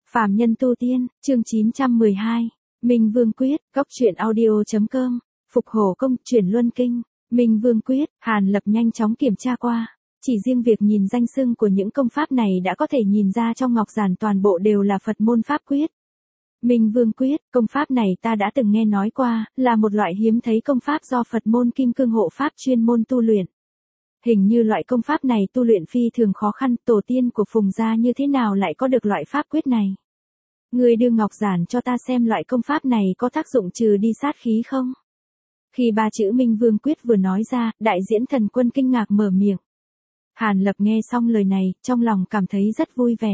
Phàm nhân tu tiên, chương 912. Minh Vương Quyết, Cốc truyện audio.com. Phục Hổ Công, chuyển Luân Kinh. Minh Vương Quyết, Hàn Lập nhanh chóng kiểm tra qua. Chỉ riêng việc nhìn danh xưng của những công pháp này đã có thể nhìn ra trong ngọc giản toàn bộ đều là Phật môn pháp quyết. Minh Vương Quyết, công pháp này ta đã từng nghe nói qua, là một loại hiếm thấy công pháp do Phật môn Kim Cương hộ pháp chuyên môn tu luyện. Hình như loại công pháp này tu luyện phi thường khó khăn, tổ tiên của Phùng gia như thế nào lại có được loại pháp quyết này? Người đưa ngọc giản cho ta xem loại công pháp này có tác dụng trừ đi sát khí không? Khi ba chữ Minh Vương Quyết vừa nói ra, đại diễn thần quân kinh ngạc mở miệng. Hàn Lập nghe xong lời này, trong lòng cảm thấy rất vui vẻ.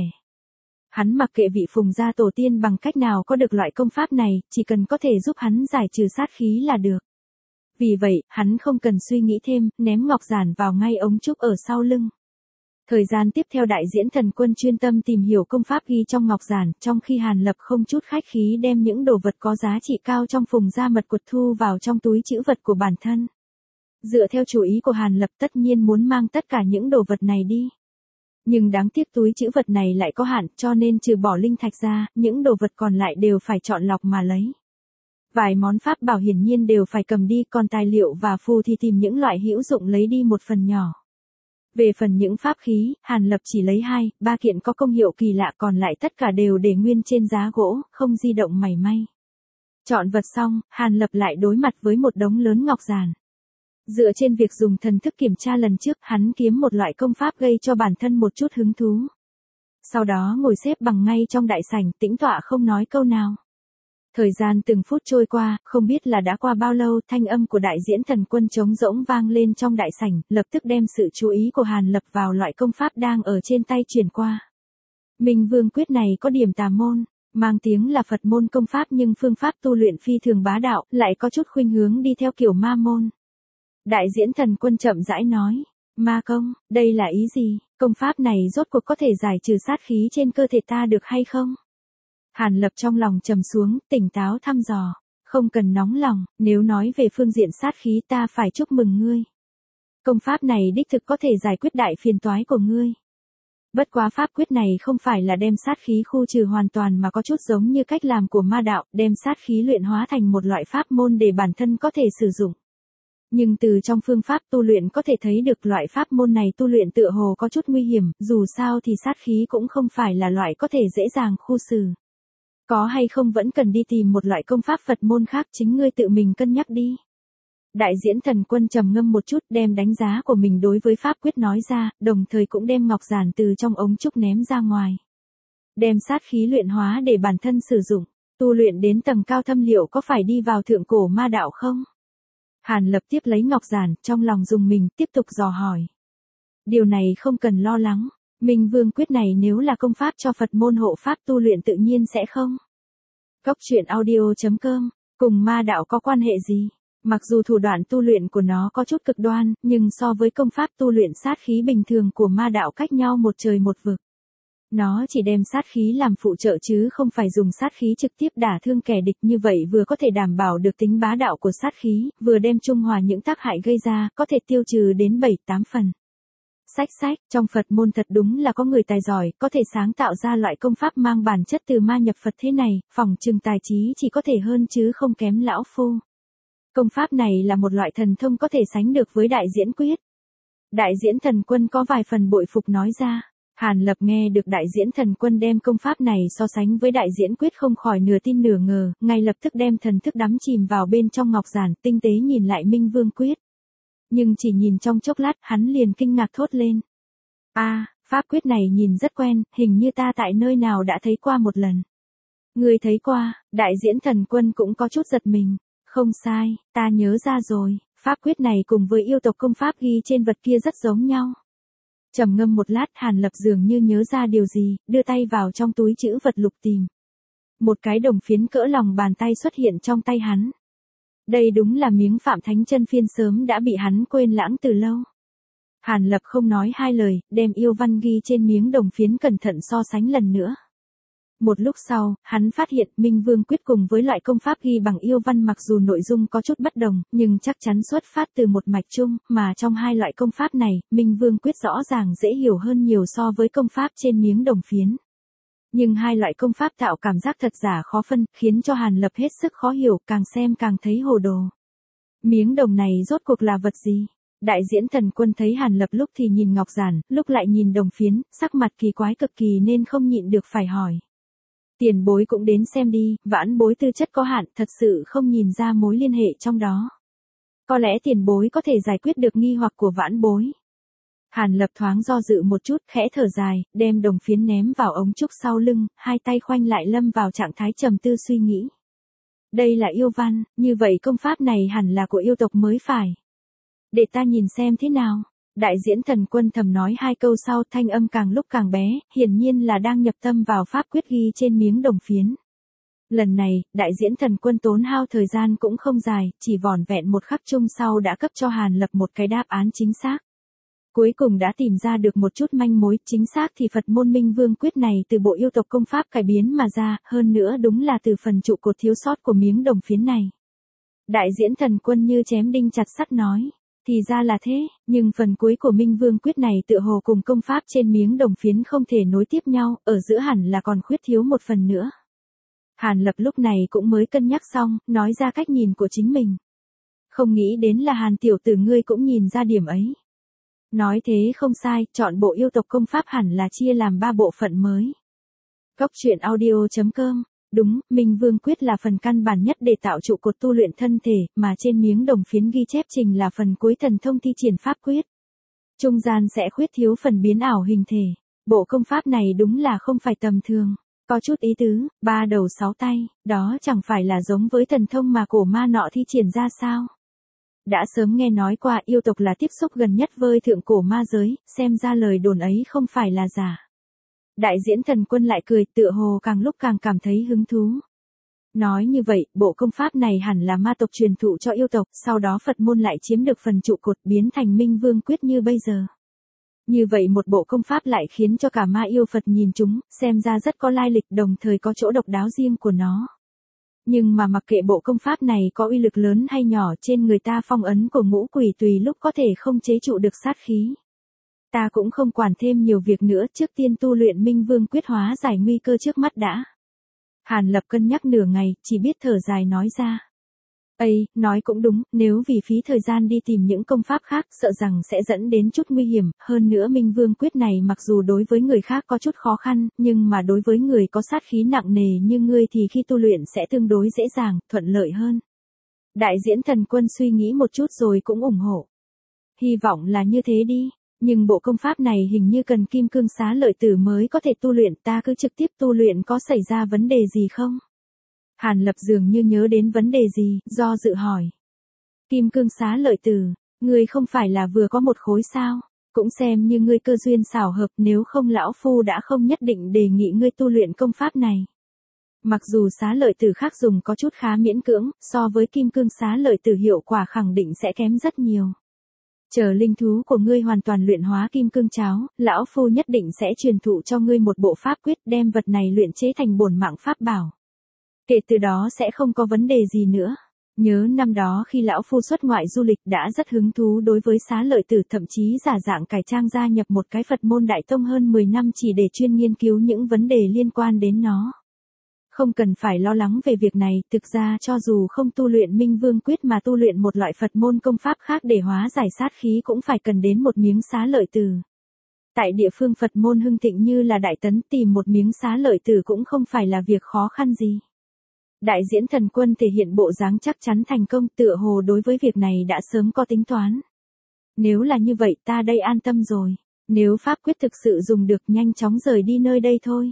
Hắn mặc kệ vị Phùng gia tổ tiên bằng cách nào có được loại công pháp này, chỉ cần có thể giúp hắn giải trừ sát khí là được. Vì vậy, hắn không cần suy nghĩ thêm, ném ngọc giản vào ngay ống trúc ở sau lưng. Thời gian tiếp theo đại diễn thần quân chuyên tâm tìm hiểu công pháp ghi trong ngọc giản, trong khi Hàn Lập không chút khách khí đem những đồ vật có giá trị cao trong Phùng gia mật quật thu vào trong túi trữ vật của bản thân. Dựa theo chủ ý của Hàn Lập tất nhiên muốn mang tất cả những đồ vật này đi. Nhưng đáng tiếc túi trữ vật này lại có hạn, cho nên trừ bỏ linh thạch ra, những đồ vật còn lại đều phải chọn lọc mà lấy. Vài món pháp bảo hiển nhiên đều phải cầm đi, còn tài liệu và phù thì tìm những loại hữu dụng lấy đi một phần nhỏ. Về phần những pháp khí, Hàn Lập chỉ lấy 2-3 kiện có công hiệu kỳ lạ, còn lại tất cả đều để nguyên trên giá gỗ, không di động mảy may. Chọn vật xong, Hàn Lập lại đối mặt với một đống lớn ngọc giản. Dựa trên việc dùng thần thức kiểm tra lần trước, hắn kiếm một loại công pháp gây cho bản thân một chút hứng thú. Sau đó ngồi xếp bằng ngay trong đại sảnh, tĩnh tọa không nói câu nào. Thời gian từng phút trôi qua, không biết là đã qua bao lâu, thanh âm của đại diễn thần quân trống rỗng vang lên trong đại sảnh, lập tức đem sự chú ý của Hàn Lập vào loại công pháp đang ở trên tay truyền qua. Minh Vương Quyết này có điểm tà môn, mang tiếng là Phật môn công pháp nhưng phương pháp tu luyện phi thường bá đạo, lại có chút khuynh hướng đi theo kiểu ma môn. Đại diễn thần quân chậm rãi nói, ma công, đây là ý gì, công pháp này rốt cuộc có thể giải trừ sát khí trên cơ thể ta được hay không? Hàn Lập trong lòng trầm xuống, tỉnh táo thăm dò, không cần nóng lòng, nếu nói về phương diện sát khí ta phải chúc mừng ngươi. Công pháp này đích thực có thể giải quyết đại phiền toái của ngươi. Bất quá pháp quyết này không phải là đem sát khí khu trừ hoàn toàn mà có chút giống như cách làm của ma đạo, đem sát khí luyện hóa thành một loại pháp môn để bản thân có thể sử dụng. Nhưng từ trong phương pháp tu luyện có thể thấy được loại pháp môn này tu luyện tựa hồ có chút nguy hiểm, dù sao thì sát khí cũng không phải là loại có thể dễ dàng khu xử. Có hay không vẫn cần đi tìm một loại công pháp Phật môn khác, chính ngươi tự mình cân nhắc đi. Đại diễn thần quân trầm ngâm một chút, đem đánh giá của mình đối với pháp quyết nói ra, đồng thời cũng đem ngọc giản từ trong ống trúc ném ra ngoài. Đem sát khí luyện hóa để bản thân sử dụng, tu luyện đến tầng cao thâm liệu có phải đi vào thượng cổ ma đạo không? Hàn Lập tiếp lấy ngọc giản, trong lòng dùng mình, tiếp tục dò hỏi. Điều này không cần lo lắng. Minh Vương Quyết này nếu là công pháp cho Phật môn hộ pháp tu luyện tự nhiên sẽ không. Cốc truyện audio.com, cùng ma đạo có quan hệ gì? Mặc dù thủ đoạn tu luyện của nó có chút cực đoan, nhưng so với công pháp tu luyện sát khí bình thường của ma đạo cách nhau một trời một vực. Nó chỉ đem sát khí làm phụ trợ chứ không phải dùng sát khí trực tiếp đả thương kẻ địch, như vậy vừa có thể đảm bảo được tính bá đạo của sát khí, vừa đem trung hòa những tác hại gây ra, có thể tiêu trừ đến 7-8 phần. Sách, trong Phật môn thật đúng là có người tài giỏi, có thể sáng tạo ra loại công pháp mang bản chất từ ma nhập Phật thế này, phỏng chừng tài trí chỉ có thể hơn chứ không kém lão phu. Công pháp này là một loại thần thông có thể sánh được với đại diễn quyết. Đại diễn thần quân có vài phần bội phục nói ra. Hàn Lập nghe được đại diễn thần quân đem công pháp này so sánh với đại diễn quyết không khỏi nửa tin nửa ngờ, ngay lập tức đem thần thức đắm chìm vào bên trong ngọc giản, tinh tế nhìn lại Minh Vương Quyết. Nhưng chỉ nhìn trong chốc lát, hắn liền kinh ngạc thốt lên. Pháp quyết này nhìn rất quen, hình như ta tại nơi nào đã thấy qua một lần. Ngươi thấy qua? Đại diễn thần quân cũng có chút giật mình. Không sai, ta nhớ ra rồi, pháp quyết này cùng với yêu tộc công pháp ghi trên vật kia rất giống nhau. Trầm ngâm một lát, Hàn Lập dường như nhớ ra điều gì, đưa tay vào trong túi trữ vật lục tìm. Một cái đồng phiến cỡ lòng bàn tay xuất hiện trong tay hắn. Đây đúng là miếng Phạm Thánh Chân Phiên sớm đã bị hắn quên lãng từ lâu. Hàn Lập không nói hai lời, đem yêu văn ghi trên miếng đồng phiến cẩn thận so sánh lần nữa. Một lúc sau, hắn phát hiện Minh Vương Quyết cùng với loại công pháp ghi bằng yêu văn mặc dù nội dung có chút bất đồng, nhưng chắc chắn xuất phát từ một mạch chung, mà trong hai loại công pháp này, Minh Vương Quyết rõ ràng dễ hiểu hơn nhiều so với công pháp trên miếng đồng phiến. Nhưng hai loại công pháp tạo cảm giác thật giả khó phân, khiến cho Hàn Lập hết sức khó hiểu, càng xem càng thấy hồ đồ. Miếng đồng này rốt cuộc là vật gì? Đại diễn thần quân thấy Hàn Lập lúc thì nhìn ngọc giản, lúc lại nhìn đồng phiến, sắc mặt kỳ quái cực kỳ nên không nhịn được phải hỏi. Tiền bối cũng đến xem đi, vãn bối tư chất có hạn, thật sự không nhìn ra mối liên hệ trong đó. Có lẽ tiền bối có thể giải quyết được nghi hoặc của vãn bối. Hàn Lập thoáng do dự một chút, khẽ thở dài, đem đồng phiến ném vào ống trúc sau lưng, hai tay khoanh lại lâm vào trạng thái trầm tư suy nghĩ. Đây là yêu văn, như vậy công pháp này hẳn là của yêu tộc mới phải. Để ta nhìn xem thế nào. Đại diễn thần quân thầm nói hai câu sau, thanh âm càng lúc càng bé, hiển nhiên là đang nhập tâm vào pháp quyết ghi trên miếng đồng phiến. Lần này, đại diễn thần quân tốn hao thời gian cũng không dài, chỉ vỏn vẹn một khắc chung sau đã cấp cho Hàn Lập một cái đáp án chính xác. Cuối cùng đã tìm ra được một chút manh mối, chính xác thì Phật môn Minh Vương quyết này từ bộ yêu tộc công pháp cải biến mà ra, hơn nữa đúng là từ phần trụ cột thiếu sót của miếng đồng phiến này. Đại diễn thần quân như chém đinh chặt sắt nói, thì ra là thế, nhưng phần cuối của Minh Vương quyết này tựa hồ cùng công pháp trên miếng đồng phiến không thể nối tiếp nhau, ở giữa hẳn là còn khuyết thiếu một phần nữa. Hàn Lập lúc này cũng mới cân nhắc xong, nói ra cách nhìn của chính mình. Không nghĩ đến là Hàn tiểu tử ngươi cũng nhìn ra điểm ấy. Nói thế không sai, chọn bộ yêu tộc công pháp hẳn là chia làm 3 bộ phận mới. Góc truyện audio.com. Đúng, Minh Vương quyết là phần căn bản nhất để tạo trụ cột tu luyện thân thể, mà trên miếng đồng phiến ghi chép trình là phần cuối thần thông thi triển pháp quyết. Trung gian sẽ khuyết thiếu phần biến ảo hình thể. Bộ công pháp này đúng là không phải tầm thường. Có chút ý tứ, 3 đầu 6 tay, đó chẳng phải là giống với thần thông mà cổ ma nọ thi triển ra sao? Đã sớm nghe nói qua yêu tộc là tiếp xúc gần nhất với thượng cổ ma giới, xem ra lời đồn ấy không phải là giả. Đại diễn thần quân lại cười, tựa hồ càng lúc càng cảm thấy hứng thú. Nói như vậy, bộ công pháp này hẳn là ma tộc truyền thụ cho yêu tộc, sau đó Phật môn lại chiếm được phần trụ cột biến thành Minh Vương quyết như bây giờ. Như vậy một bộ công pháp lại khiến cho cả ma yêu Phật nhìn chúng, xem ra rất có lai lịch, đồng thời có chỗ độc đáo riêng của nó. Nhưng mà mặc kệ bộ công pháp này có uy lực lớn hay nhỏ, trên người ta phong ấn của ngũ quỷ tùy lúc có thể không chế trụ được sát khí. Ta cũng không quản thêm nhiều việc nữa, trước tiên tu luyện Minh Vương quyết hóa giải nguy cơ trước mắt đã. Hàn Lập cân nhắc nửa ngày, chỉ biết thở dài nói ra. Ây, nói cũng đúng, nếu vì phí thời gian đi tìm những công pháp khác, sợ rằng sẽ dẫn đến chút nguy hiểm, hơn nữa Minh Vương quyết này mặc dù đối với người khác có chút khó khăn, nhưng mà đối với người có sát khí nặng nề như ngươi thì khi tu luyện sẽ tương đối dễ dàng, thuận lợi hơn. Đại diễn thần quân suy nghĩ một chút rồi cũng ủng hộ. Hy vọng là như thế đi, nhưng bộ công pháp này hình như cần kim cương xá lợi tử mới có thể tu luyện, ta cứ trực tiếp tu luyện có xảy ra vấn đề gì không? Hàn Lập dường như nhớ đến vấn đề gì, do dự hỏi. Kim cương xá lợi tử, ngươi không phải là vừa có một khối sao? Cũng xem như ngươi cơ duyên xảo hợp, nếu không lão phu đã không nhất định đề nghị ngươi tu luyện công pháp này. Mặc dù xá lợi tử khác dùng có chút khá miễn cưỡng, so với kim cương xá lợi tử hiệu quả khẳng định sẽ kém rất nhiều. Chờ linh thú của ngươi hoàn toàn luyện hóa kim cương cháo, lão phu nhất định sẽ truyền thụ cho ngươi một bộ pháp quyết, đem vật này luyện chế thành bổn mạng pháp bảo. Kể từ đó sẽ không có vấn đề gì nữa. Nhớ năm đó khi lão phu xuất ngoại du lịch đã rất hứng thú đối với xá lợi tử, thậm chí giả dạng cải trang gia nhập một cái Phật môn đại tông hơn 10 năm chỉ để chuyên nghiên cứu những vấn đề liên quan đến nó. Không cần phải lo lắng về việc này, thực ra cho dù không tu luyện Minh Vương quyết mà tu luyện một loại Phật môn công pháp khác để hóa giải sát khí cũng phải cần đến một miếng xá lợi tử. Tại địa phương Phật môn hưng thịnh như là Đại Tấn, tìm một miếng xá lợi tử cũng không phải là việc khó khăn gì. Đại diễn thần quân thể hiện bộ dáng chắc chắn thành công, tựa hồ đối với việc này đã sớm có tính toán. Nếu là như vậy ta đây an tâm rồi. Nếu pháp quyết thực sự dùng được, nhanh chóng rời đi nơi đây thôi.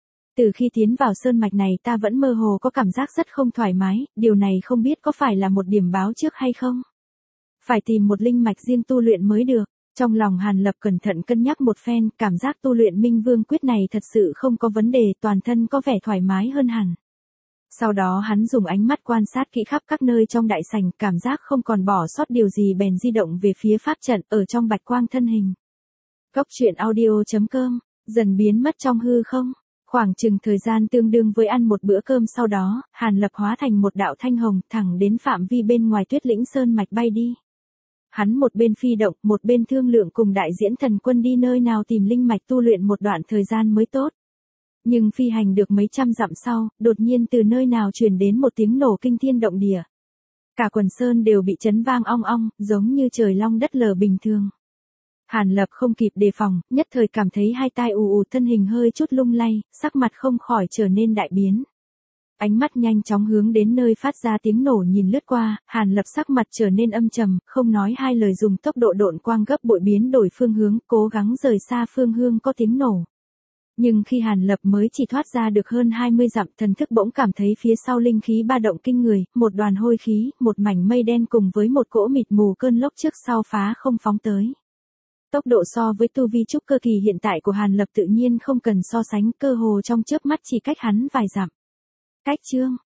Từ khi tiến vào sơn mạch này ta vẫn mơ hồ có cảm giác rất không thoải mái, điều này không biết có phải là một điểm báo trước hay không. Phải tìm một linh mạch riêng tu luyện mới được. Trong lòng Hàn Lập cẩn thận cân nhắc một phen, cảm giác tu luyện Minh Vương quyết này thật sự không có vấn đề, toàn thân có vẻ thoải mái hơn hẳn. Sau đó hắn dùng ánh mắt quan sát kỹ khắp các nơi trong đại sảnh, cảm giác không còn bỏ sót điều gì bèn di động về phía pháp trận ở trong bạch quang thân hình. Góc truyện audio.com, dần biến mất trong hư không. Khoảng chừng thời gian tương đương với ăn một bữa cơm sau đó, Hàn Lập hóa thành một đạo thanh hồng thẳng đến phạm vi bên ngoài Tuyết Lĩnh Sơn mạch bay đi. Hắn một bên phi động, một bên thương lượng cùng đại diễn thần quân đi nơi nào tìm linh mạch tu luyện một đoạn thời gian mới tốt. Nhưng phi hành được mấy trăm dặm sau, đột nhiên từ nơi nào truyền đến một tiếng nổ kinh thiên động địa. Cả quần sơn đều bị chấn vang ong ong, giống như trời long đất lở bình thường. Hàn Lập không kịp đề phòng, nhất thời cảm thấy hai tai ù ù, thân hình hơi chút lung lay, sắc mặt không khỏi trở nên đại biến. Ánh mắt nhanh chóng hướng đến nơi phát ra tiếng nổ nhìn lướt qua, Hàn Lập sắc mặt trở nên âm trầm, không nói hai lời dùng tốc độ độn quang gấp bội biến đổi phương hướng, cố gắng rời xa phương hướng có tiếng nổ. Nhưng khi Hàn Lập mới chỉ thoát ra được hơn 20 dặm, thần thức bỗng cảm thấy phía sau linh khí ba động kinh người, một đoàn hôi khí, một mảnh mây đen cùng với một cỗ mịt mù cơn lốc trước sau phá không phóng tới. Tốc độ so với tu vi trúc cơ kỳ hiện tại của Hàn Lập tự nhiên không cần so sánh, cơ hồ trong chớp mắt chỉ cách hắn vài dặm. Cách chương